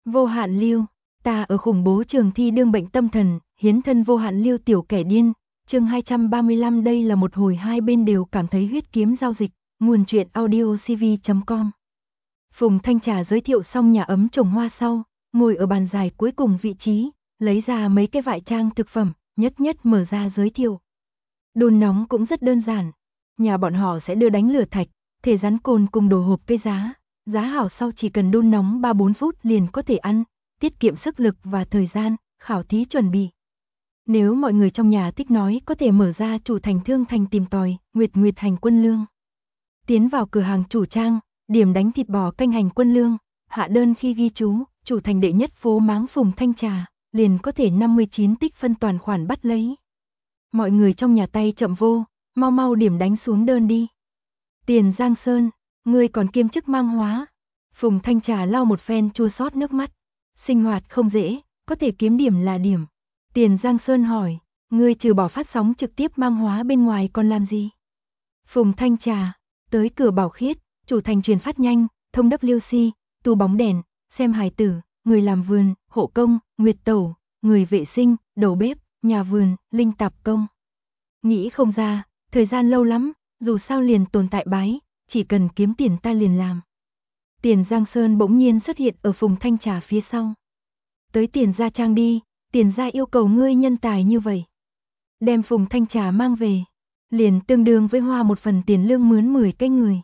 Vô Hạn Lưu, ta ở khủng bố trường thi đương bệnh tâm thần, hiến thân Vô Hạn Lưu tiểu kẻ điên, chương 235. Đây là một hồi hai bên đều cảm thấy huyết kiếm giao dịch, nguồn truyện audiocv.com. Phùng Thanh Trà giới thiệu xong nhà ấm trồng hoa sau, ngồi ở bàn dài cuối cùng vị trí, lấy ra mấy cái vại trang thực phẩm, nhất nhất mở ra giới thiệu. Đun nóng cũng rất đơn giản, nhà bọn họ sẽ đưa đánh lửa thạch, thể rắn cồn cùng đồ hộp cây giá hảo sau chỉ cần đun nóng 3-4 phút liền có thể ăn, tiết kiệm sức lực và thời gian, khảo thí chuẩn bị. Nếu mọi người trong nhà thích nói có thể mở ra chủ thành Thương Thành tìm tòi, Nguyệt Hành Quân Lương. Tiến vào cửa hàng chủ trang, điểm đánh thịt bò canh Hành Quân Lương, hạ đơn khi ghi chú, chủ thành đệ nhất phố Máng Phùng Thanh Trà, liền có thể 59 tích phân toàn khoản bắt lấy. Mọi người trong nhà tay chậm vô, mau điểm đánh xuống đơn đi. Tiền Giang Sơn, ngươi còn kiêm chức mang hóa. Phùng Thanh Trà lau một phen chua xót nước mắt. Sinh hoạt không dễ, có thể kiếm điểm là điểm. Tiền Giang Sơn hỏi, ngươi trừ bỏ phát sóng trực tiếp mang hóa bên ngoài còn làm gì? Phùng Thanh Trà, tới cửa Bảo Khiết, chủ thành truyền phát nhanh, thông WC, tu bóng đèn, xem hài tử, người làm vườn, hộ công, nguyệt tẩu, người vệ sinh, đầu bếp, nhà vườn, linh tạp công. Nghĩ không ra, thời gian lâu lắm, dù sao liền tồn tại bái, chỉ cần kiếm tiền ta liền làm. Tiền Giang Sơn bỗng nhiên xuất hiện ở Phùng Thanh Trà phía sau. Tới Tiền gia trang đi, Tiền gia yêu cầu ngươi nhân tài như vậy. Đem Phùng Thanh Trà mang về, liền tương đương với hoa một phần tiền lương mướn 10 cái người.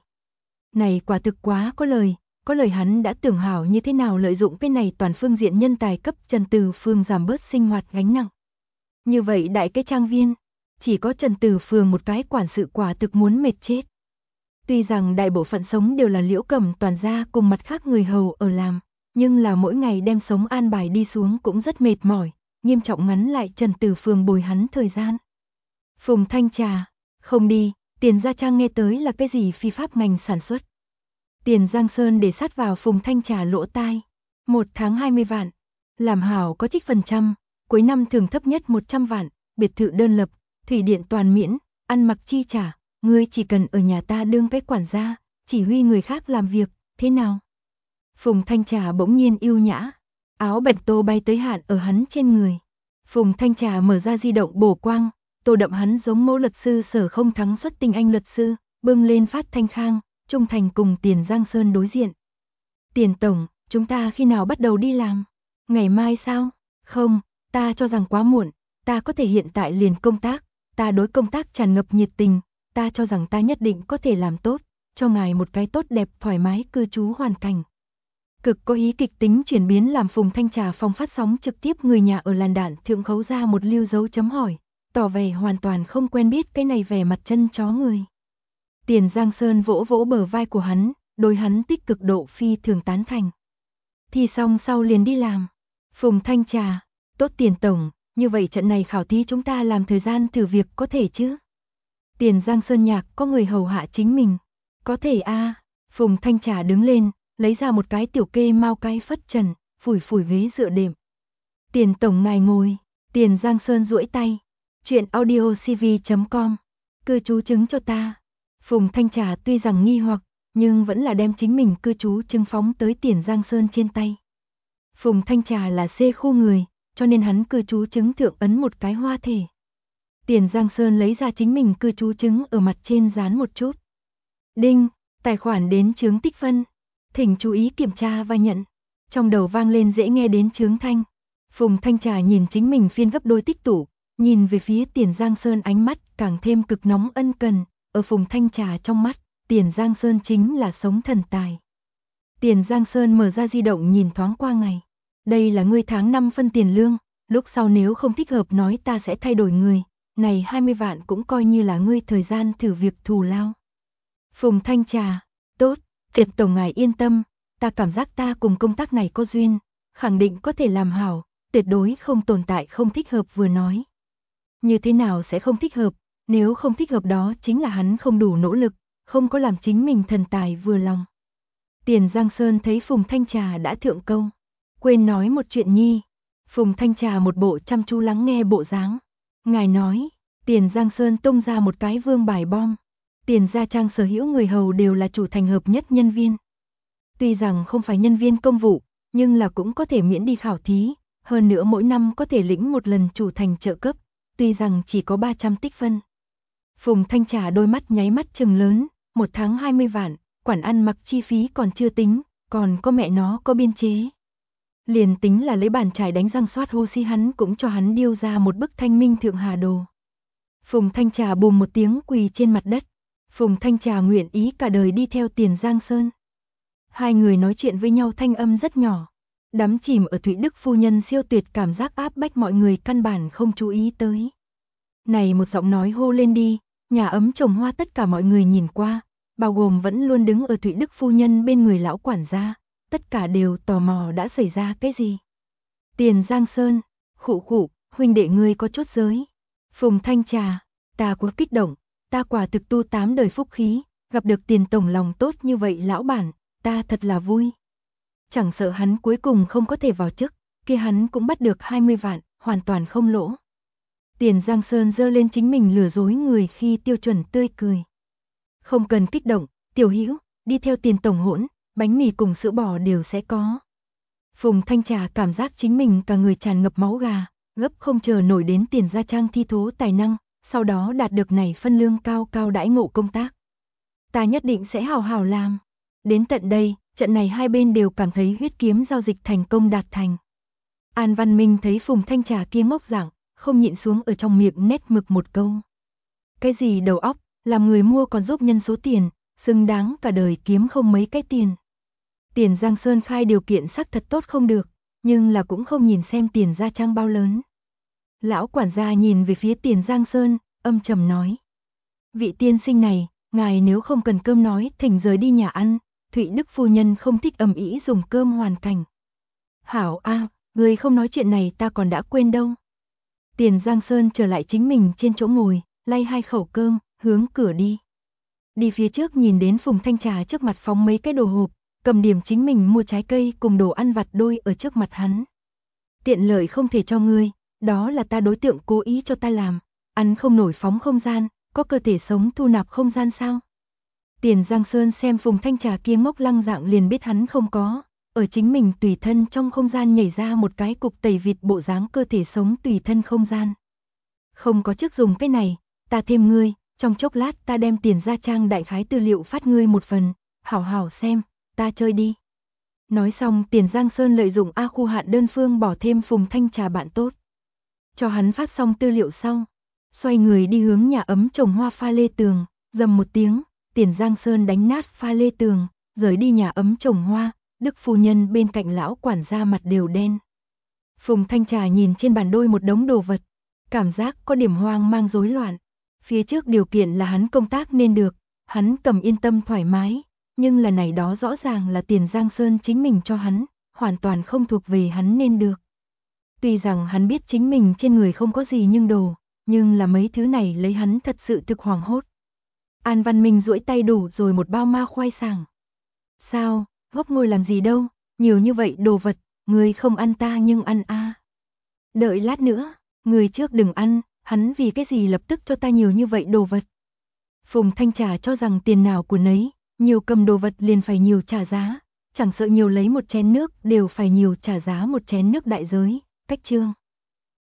Này quả thực quá có lời hắn đã tưởng hảo như thế nào lợi dụng cái này toàn phương diện nhân tài cấp Trần Từ Phương giảm bớt sinh hoạt gánh nặng. Như vậy đại cái trang viên, chỉ có Trần Từ Phương một cái quản sự quả thực muốn mệt chết. Tuy rằng đại bộ phận sống đều là Liễu Cẩm toàn gia cùng mặt khác người hầu ở làm, nhưng là mỗi ngày đem sống an bài đi xuống cũng rất mệt mỏi, nghiêm trọng ngắn lại Trần Từ Phương bồi hắn thời gian. Phùng Thanh Trà, không đi, Tiền gia trang nghe tới là cái gì phi pháp ngành sản xuất. Tiền Giang Sơn để sát vào Phùng Thanh Trà lỗ tai, 1 tháng 20 vạn, làm hảo có trích phần trăm, cuối năm thưởng thấp nhất 100 vạn, biệt thự đơn lập, thủy điện toàn miễn, ăn mặc chi trả, ngươi chỉ cần ở nhà ta đương cái quản gia, chỉ huy người khác làm việc, thế nào? Phùng Thanh Trà bỗng nhiên yêu nhã, áo bạch tô bay tới hạn ở hắn trên người. Phùng Thanh Trà mở ra di động bổ quang, tô đậm hắn giống mẫu luật sư Sở Không Thắng xuất tinh anh luật sư, bưng lên Phát Thanh Khang, trung thành cùng Tiền Giang Sơn đối diện. Tiền tổng, chúng ta khi nào bắt đầu đi làm? Ngày mai sao? Không, ta cho rằng quá muộn, ta có thể hiện tại liền công tác, ta đối công tác tràn ngập nhiệt tình, ta cho rằng ta nhất định có thể làm tốt, cho ngài một cái tốt đẹp thoải mái cư trú hoàn cảnh. Cực có ý kịch tính chuyển biến làm Phùng Thanh Trà phòng phát sóng trực tiếp người nhà ở làn đạn thượng khấu ra một lưu dấu chấm hỏi, tỏ vẻ hoàn toàn không quen biết cái này vẻ mặt chân chó người. Tiền Giang Sơn vỗ vỗ bờ vai của hắn, đối hắn tích cực độ phi thường tán thành. Thi xong sau liền đi làm. Phùng Thanh Trà, tốt Tiền tổng, như vậy trận này khảo thí chúng ta làm thời gian thử việc có thể chứ? Tiền Giang Sơn nhạc có người hầu hạ chính mình. Có thể a. Phùng Thanh Trà đứng lên, lấy ra một cái tiểu kê mau cái phất trần, phủi ghế dựa đệm. Tiền tổng ngài ngồi. Tiền Giang Sơn duỗi tay. Chuyện audiocv.com. Cư trú chứng cho ta. Phùng Thanh Trà tuy rằng nghi hoặc, nhưng vẫn là đem chính mình cư trú chứng phóng tới Tiền Giang Sơn trên tay. Phùng Thanh Trà là C khu người, cho nên hắn cư trú chứng thượng ấn một cái hoa thể. Tiền Giang Sơn lấy ra chính mình cư trú chứng ở mặt trên dán một chút. Đinh, tài khoản đến chướng tích phân. Thỉnh chú ý kiểm tra và nhận. Trong đầu vang lên dễ nghe đến chướng thanh. Phùng Thanh Trà nhìn chính mình phiên gấp đôi tích tủ, nhìn về phía Tiền Giang Sơn ánh mắt càng thêm cực nóng ân cần. Ở Phùng Thanh Trà trong mắt, Tiền Giang Sơn chính là sống thần tài. Tiền Giang Sơn mở ra di động nhìn thoáng qua ngày. Đây là ngươi tháng 5 phân tiền lương, lúc sau nếu không thích hợp nói ta sẽ thay đổi người. Này 20 vạn cũng coi như là ngươi thời gian thử việc thù lao. Phùng Thanh Trà, tốt, Tiệt tổng ngài yên tâm, ta cảm giác ta cùng công tác này có duyên, khẳng định có thể làm hảo, tuyệt đối không tồn tại không thích hợp vừa nói. Như thế nào sẽ không thích hợp, nếu không thích hợp đó chính là hắn không đủ nỗ lực, không có làm chính mình thần tài vừa lòng. Tiền Giang Sơn thấy Phùng Thanh Trà đã thượng câu, quên nói một chuyện nhi. Phùng Thanh Trà một bộ chăm chú lắng nghe bộ dáng. Ngài nói, Tiền Giang Sơn tung ra một cái vương bài bom. Tiền gia trang sở hữu người hầu đều là chủ thành hợp nhất nhân viên. Tuy rằng không phải nhân viên công vụ, nhưng là cũng có thể miễn đi khảo thí, hơn nữa mỗi năm có thể lĩnh một lần chủ thành trợ cấp, tuy rằng chỉ có 300 tích phân. Phùng Thanh Trà đôi mắt nháy mắt trừng lớn, một tháng 20 vạn, quản ăn mặc chi phí còn chưa tính, còn có mẹ nó có biên chế. Liền tính là lấy bàn chải đánh răng soát hô si hắn cũng cho hắn điêu ra một bức Thanh Minh Thượng Hà đồ. Phùng Thanh Trà bùm một tiếng quỳ trên mặt đất. Phùng Thanh Trà nguyện ý cả đời đi theo Tiền Giang Sơn. Hai người nói chuyện với nhau thanh âm rất nhỏ, đắm chìm ở Thụy Đức phu nhân siêu tuyệt cảm giác áp bách mọi người căn bản không chú ý tới. Này một giọng nói hô lên đi, nhà ấm trồng hoa tất cả mọi người nhìn qua, bao gồm vẫn luôn đứng ở Thụy Đức phu nhân bên người lão quản gia, tất cả đều tò mò đã xảy ra cái gì. Tiền Giang Sơn, khụ khụ, huynh đệ ngươi có chốt giới. Phùng Thanh Trà, ta quá kích động, ta quả thực tu 8 đời phúc khí, gặp được Tiền tổng lòng tốt như vậy lão bản, ta thật là vui. Chẳng sợ hắn cuối cùng không có thể vào chức, kia hắn cũng bắt được 20 vạn, hoàn toàn không lỗ. Tiền Giang Sơn giơ lên chính mình lừa dối người khi tiêu chuẩn tươi cười. Không cần kích động, Tiểu Hữu, đi theo Tiền tổng hỗn, bánh mì cùng sữa bò đều sẽ có. Phùng Thanh Trà cảm giác chính mình cả người tràn ngập máu gà, gấp không chờ nổi đến Tiền gia trang thi thố tài năng, sau đó đạt được này phân lương cao cao đãi ngộ công tác. Ta nhất định sẽ hào hào làm. Đến tận đây, trận này hai bên đều cảm thấy huyết kiếm giao dịch thành công đạt thành. An Văn Minh thấy Phùng Thanh Trà kia ngốc dạng, không nhịn xuống ở trong miệng nét mực một câu. Cái gì đầu óc, làm người mua còn giúp nhân số tiền, xứng đáng cả đời kiếm không mấy cái tiền. Tiền Giang Sơn khai điều kiện sắc thật tốt không được, nhưng là cũng không nhìn xem Tiền gia trang bao lớn. Lão quản gia nhìn về phía Tiền Giang Sơn, âm trầm nói. Vị tiên sinh này, ngài nếu không cần cơm nói thỉnh rời đi nhà ăn, Thụy Đức phu nhân không thích ầm ĩ dùng cơm hoàn cảnh. Hảo a, người không nói chuyện này ta còn đã quên đâu. Tiền Giang Sơn trở lại chính mình trên chỗ ngồi, lay 2 khẩu cơm, hướng cửa đi. Đi phía trước nhìn đến Phùng Thanh Trà trước mặt phóng mấy cái đồ hộp, cầm điểm chính mình mua trái cây cùng đồ ăn vặt đôi ở trước mặt hắn. Tiện lợi không thể cho ngươi, đó là ta đối tượng cố ý cho ta làm, ăn không nổi phóng không gian, có cơ thể sống thu nạp không gian sao? Tiền Giang Sơn xem Phùng Thanh Trà kia ngốc lăng dạng liền biết hắn không có, ở chính mình tùy thân trong không gian nhảy ra một cái cục tẩy vịt bộ dáng cơ thể sống tùy thân không gian. Không có chức dùng cái này, ta thêm ngươi, trong chốc lát ta đem Tiền gia trang đại khái tư liệu phát ngươi một phần, hảo hảo xem, ta chơi đi. Nói xong Tiền Giang Sơn lợi dụng A khu hạn đơn phương bỏ thêm Phùng Thanh Trà bạn tốt. Cho hắn phát xong tư liệu sau, xoay người đi hướng nhà ấm trồng hoa pha lê tường, dầm một tiếng, Tiền Giang Sơn đánh nát pha lê tường, rời đi nhà ấm trồng hoa, Đức phu nhân bên cạnh lão quản gia mặt đều đen. Phùng Thanh Trà nhìn trên bàn đôi một đống đồ vật, cảm giác có điểm hoang mang rối loạn. Phía trước điều kiện là hắn công tác nên được, hắn cầm yên tâm thoải mái, nhưng là này đó rõ ràng là Tiền Giang Sơn chính mình cho hắn, hoàn toàn không thuộc về hắn nên được. Tuy rằng hắn biết chính mình trên người không có gì nhưng là mấy thứ này lấy hắn thật sự thực hoảng hốt. An Văn Minh duỗi tay đủ rồi một bao ma khoai sàng. Sao, gốc ngồi làm gì đâu, nhiều như vậy đồ vật, người không ăn ta nhưng ăn a. Đợi lát nữa, người trước đừng ăn, hắn vì cái gì lập tức cho ta nhiều như vậy đồ vật. Phùng Thanh Trà cho rằng tiền nào của nấy, nhiều cầm đồ vật liền phải nhiều trả giá, chẳng sợ nhiều lấy một chén nước đều phải nhiều trả giá một chén nước đại giới, cách chương.